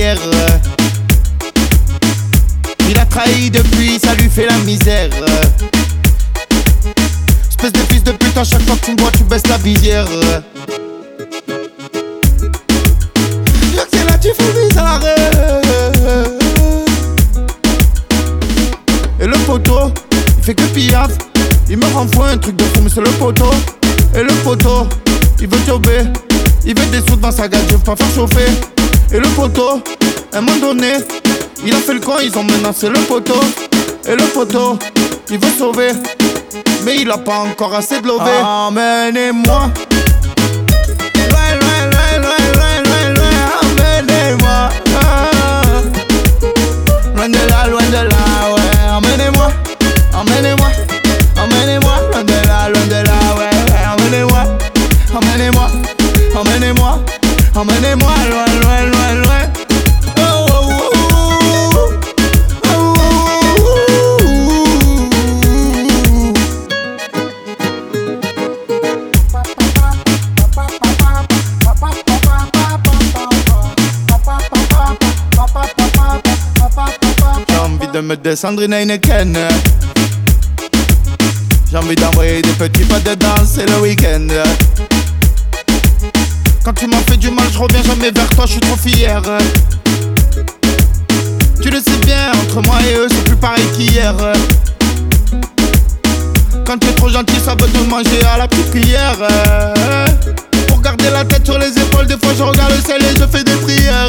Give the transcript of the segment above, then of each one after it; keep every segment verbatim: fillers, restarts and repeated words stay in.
hier. Il a trahi depuis, ça lui fait la misère. Espèce de fils de pute, à chaque fois que tu me vois, tu baisses la visière. Y'a que c'est là, tu fais bizarre. Et le poteau, il fait que piaf. Il me renvoie un truc de fou, mais c'est le poteau. Et le poteau, il veut jobber. Il veut des sous devant sa gage, je veux pas faire chauffer. Et le poteau, à un moment donné, il a fait le con, ils ont menacé le poteau. Et le poteau, il veut sauver, mais il a pas encore assez de lever. Emmenez-moi loin, loin, loin, loin, loin, loin, loin. Emmenez-moi ah. Loin de là, loin de là, ouais. Emmenez-moi, emmenez-moi, emmenez-moi. Loin de là, loin de là, ouais, ouais. Emmenez-moi, emmenez-moi, emmenez-moi, emmenez-moi loin, loin, loin, loin. De me descendre une Heineken. J'ai envie d'envoyer des petits pas de danse, c'est le week-end. Quand tu m'as fait du mal, je reviens jamais vers toi, je suis trop fier. Tu le sais bien, entre moi et eux, c'est plus pareil qu'hier. Quand tu es trop gentil, ça veut te manger à la petite cuillère. Pour garder la tête sur les épaules, des fois je regarde le ciel et je fais des prières.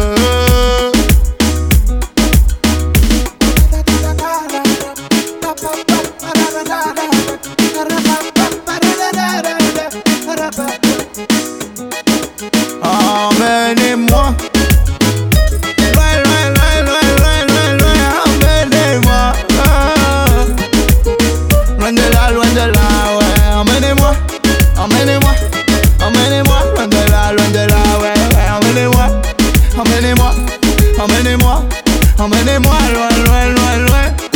Emmenez-moi loin, loin, loin, loin, loin, loin, loin. Emmenez-moi ah. Loin de là, loin de là, ouais. Emmenez-moi, emmenez-moi, emmenez-moi. Loin de là, loin de là, ouais, ouais. Emmenez-moi, emmenez-moi, emmenez-moi, emmenez-moi loin, loin, loin, loin.